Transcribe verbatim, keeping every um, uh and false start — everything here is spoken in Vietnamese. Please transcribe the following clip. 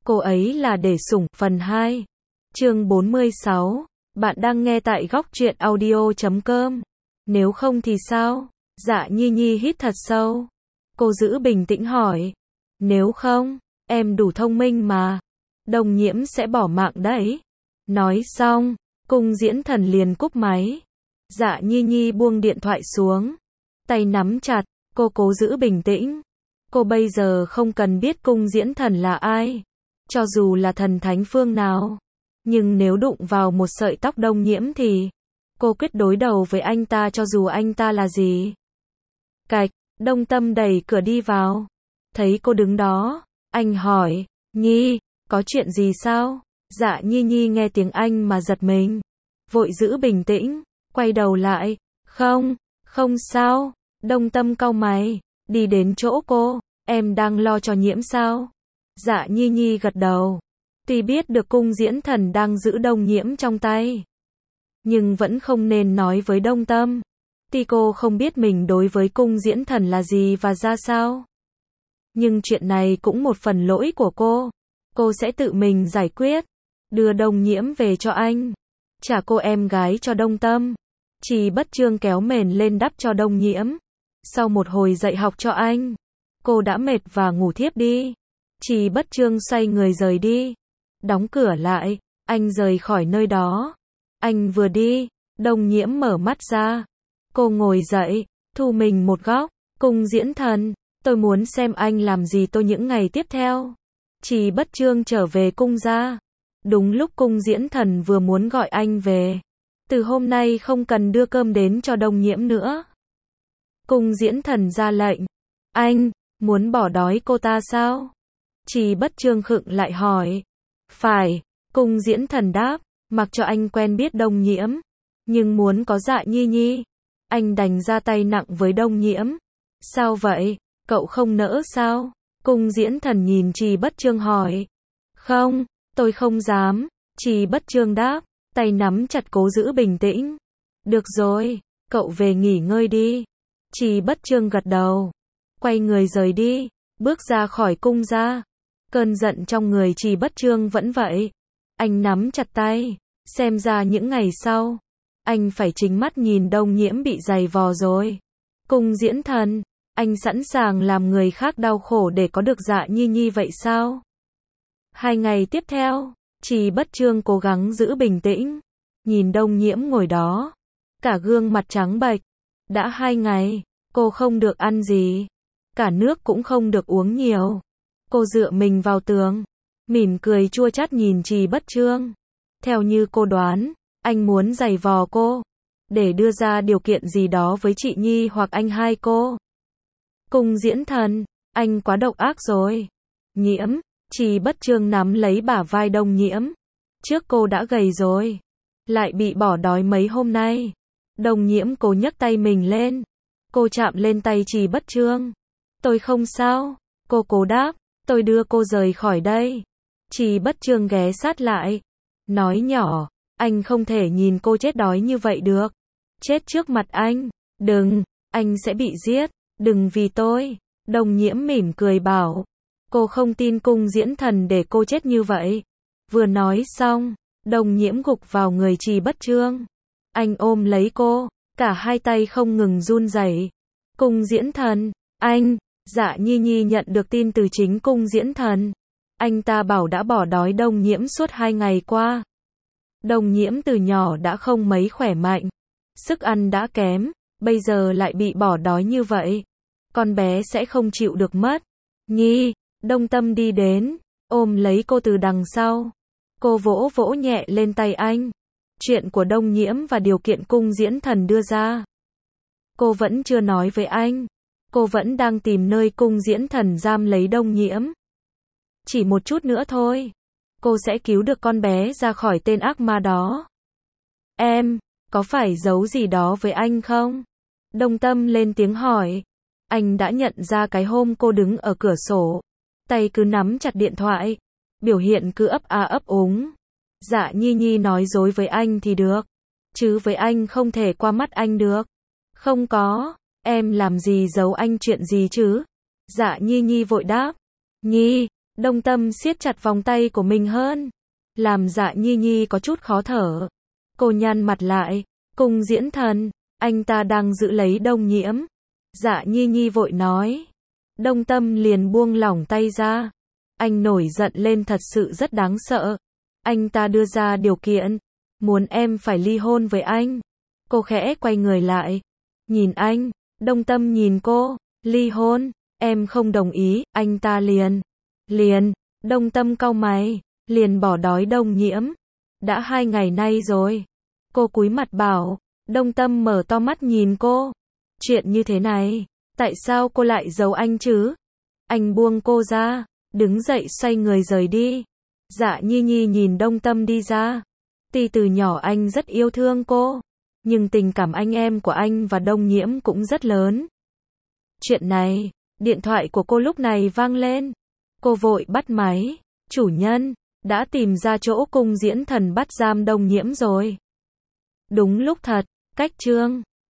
Cô ấy là để sủng, phần hai. Chương bốn mươi sáu. Bạn đang nghe tại góc truyện audio chấm com. Nếu không thì sao? Dạ Nhi Nhi hít thật sâu. Cô giữ bình tĩnh hỏi. Nếu không, em đủ thông minh mà. Đồng Nhiễm sẽ bỏ mạng đấy. Nói xong, Cung Diễn Thần liền cúp máy. Dạ Nhi Nhi buông điện thoại xuống. Tay nắm chặt, cô cố giữ bình tĩnh. Cô bây giờ không cần biết Cung Diễn Thần là ai. Cho dù là thần thánh phương nào. Nhưng nếu đụng vào một sợi tóc Đông Nhiễm thì cô quyết đối đầu với anh ta cho dù anh ta là gì. Cạch, Đông Tâm đẩy cửa đi vào. Thấy cô đứng đó, anh hỏi, Nhi, có chuyện gì sao? Dạ Nhi Nhi nghe tiếng anh mà giật mình. Vội giữ bình tĩnh, quay đầu lại, không, không sao. Đông Tâm cau mày, đi đến chỗ cô, em đang lo cho Nhiễm sao? Dạ Nhi Nhi gật đầu. Tuy biết được Cung Diễn Thần đang giữ Đông Nhiễm trong tay, nhưng vẫn không nên nói với Đông Tâm. Tuy cô không biết mình đối với Cung Diễn Thần là gì và ra sao. Nhưng chuyện này cũng một phần lỗi của cô. Cô sẽ tự mình giải quyết. Đưa Đông Nhiễm về cho anh. Trả cô em gái cho Đông Tâm. Trì Bất Trương kéo mền lên đắp cho Đông Nhiễm. Sau một hồi dạy học cho anh, cô đã mệt và ngủ thiếp đi. Trì Bất Trương xoay người rời đi. Đóng cửa lại, anh rời khỏi nơi đó. Anh vừa đi, Đông Nhiễm mở mắt ra. Cô ngồi dậy, thu mình một góc. Cung Diễn Thần, tôi muốn xem anh làm gì tôi những ngày tiếp theo. Trì Bất Trương trở về cung ra. Đúng lúc Cung Diễn Thần vừa muốn gọi anh về. Từ hôm nay không cần đưa cơm đến cho Đông Nhiễm nữa. Cung Diễn Thần ra lệnh. Anh, muốn bỏ đói cô ta sao? Trì Bất Trương khựng lại hỏi. Phải, Cung Diễn Thần đáp, mặc cho anh quen biết Đông Nhiễm. Nhưng muốn có Dạ Nhi Nhi, anh đành ra tay nặng với Đông Nhiễm. Sao vậy, cậu không nỡ sao? Cung Diễn Thần nhìn Trì Bất Trương hỏi. Không, tôi không dám. Trì Bất Trương đáp, tay nắm chặt cố giữ bình tĩnh. Được rồi, cậu về nghỉ ngơi đi. Trì Bất Trương gật đầu. Quay người rời đi, bước ra khỏi cung ra. Cơn giận trong người Trì Bất Trương vẫn vậy. Anh nắm chặt tay. Xem ra những ngày sau, anh phải chính mắt nhìn Đông Nhiễm bị giày vò rồi. Cung Diễn Thần, anh sẵn sàng làm người khác đau khổ để có được Dạ Nhi Nhi vậy sao? Hai ngày tiếp theo, Trì Bất Trương cố gắng giữ bình tĩnh. Nhìn Đông Nhiễm ngồi đó, cả gương mặt trắng bệch. Đã hai ngày, cô không được ăn gì. Cả nước cũng không được uống nhiều. Cô dựa mình vào tường, mỉm cười chua chát nhìn Trì Bất Trương. Theo như cô đoán, anh muốn giày vò cô, để đưa ra điều kiện gì đó với chị Nhi hoặc anh hai cô. Cung Diễn Thần, anh quá độc ác rồi. Nhiễm, Trì Bất Trương nắm lấy bả vai Đông Nhiễm. Trước cô đã gầy rồi, lại bị bỏ đói mấy hôm nay. Đông Nhiễm cố nhấc tay mình lên. Cô chạm lên tay Trì Bất Trương. Tôi không sao, cô cố đáp. Tôi đưa cô rời khỏi đây. Trì Bất Trương ghé sát lại, nói nhỏ, anh không thể nhìn cô chết đói như vậy được. Chết trước mặt anh. Đừng, anh sẽ bị giết. Đừng vì tôi. Đông Nhiễm mỉm cười bảo. Cô không tin Cung Diễn Thần để cô chết như vậy. Vừa nói xong, Đông Nhiễm gục vào người Trì Bất Trương. Anh ôm lấy cô, cả hai tay không ngừng run rẩy. Cung Diễn Thần, anh. Dạ Nhi Nhi nhận được tin từ chính Cung Diễn Thần. Anh ta bảo đã bỏ đói Đông Nhiễm suốt hai ngày qua. Đông Nhiễm từ nhỏ đã không mấy khỏe mạnh. Sức ăn đã kém, bây giờ lại bị bỏ đói như vậy. Con bé sẽ không chịu được mất. Nhi, Đông Tâm đi đến, ôm lấy cô từ đằng sau. Cô vỗ vỗ nhẹ lên tay anh. Chuyện của Đông Nhiễm và điều kiện Cung Diễn Thần đưa ra, cô vẫn chưa nói với anh. Cô vẫn đang tìm nơi Cung Diễn Thần giam lấy Đông Nhiễm. Chỉ một chút nữa thôi, cô sẽ cứu được con bé ra khỏi tên ác ma đó. Em, có phải giấu gì đó với anh không? Đông Tâm lên tiếng hỏi. Anh đã nhận ra cái hôm cô đứng ở cửa sổ, tay cứ nắm chặt điện thoại, biểu hiện cứ ấp a ấp úng. Dạ Nhi Nhi nói dối với anh thì được, chứ với anh không thể qua mắt anh được. Không có. Em làm gì giấu anh chuyện gì chứ? Dạ Nhi Nhi vội đáp. Nhi, Đông Tâm siết chặt vòng tay của mình hơn, làm Dạ Nhi Nhi có chút khó thở. Cô nhăn mặt lại, Cung Diễn Thần, anh ta đang giữ lấy Đông Nhiễm. Dạ Nhi Nhi vội nói. Đông Tâm liền buông lỏng tay ra. Anh nổi giận lên thật sự rất đáng sợ. Anh ta đưa ra điều kiện, muốn em phải ly hôn với anh. Cô khẽ quay người lại, nhìn anh. Đông Tâm nhìn cô, ly hôn, em không đồng ý. Anh ta liền, liền, Đông Tâm cau mày, liền bỏ đói Đông Nhiễm. Đã hai ngày nay rồi. Cô cúi mặt bảo. Đông Tâm mở to mắt nhìn cô. Chuyện như thế này, tại sao cô lại giấu anh chứ? Anh buông cô ra, đứng dậy xoay người rời đi. Dạ Nhi Nhi nhìn Đông Tâm đi ra. Tuy từ nhỏ anh rất yêu thương cô, nhưng tình cảm anh em của anh và Đông Nhiễm cũng rất lớn. Chuyện này, điện thoại của cô lúc này vang lên. Cô vội bắt máy. Chủ nhân, đã tìm ra chỗ Cung Diễn Thần bắt giam Đông Nhiễm rồi. Đúng lúc thật, cách chương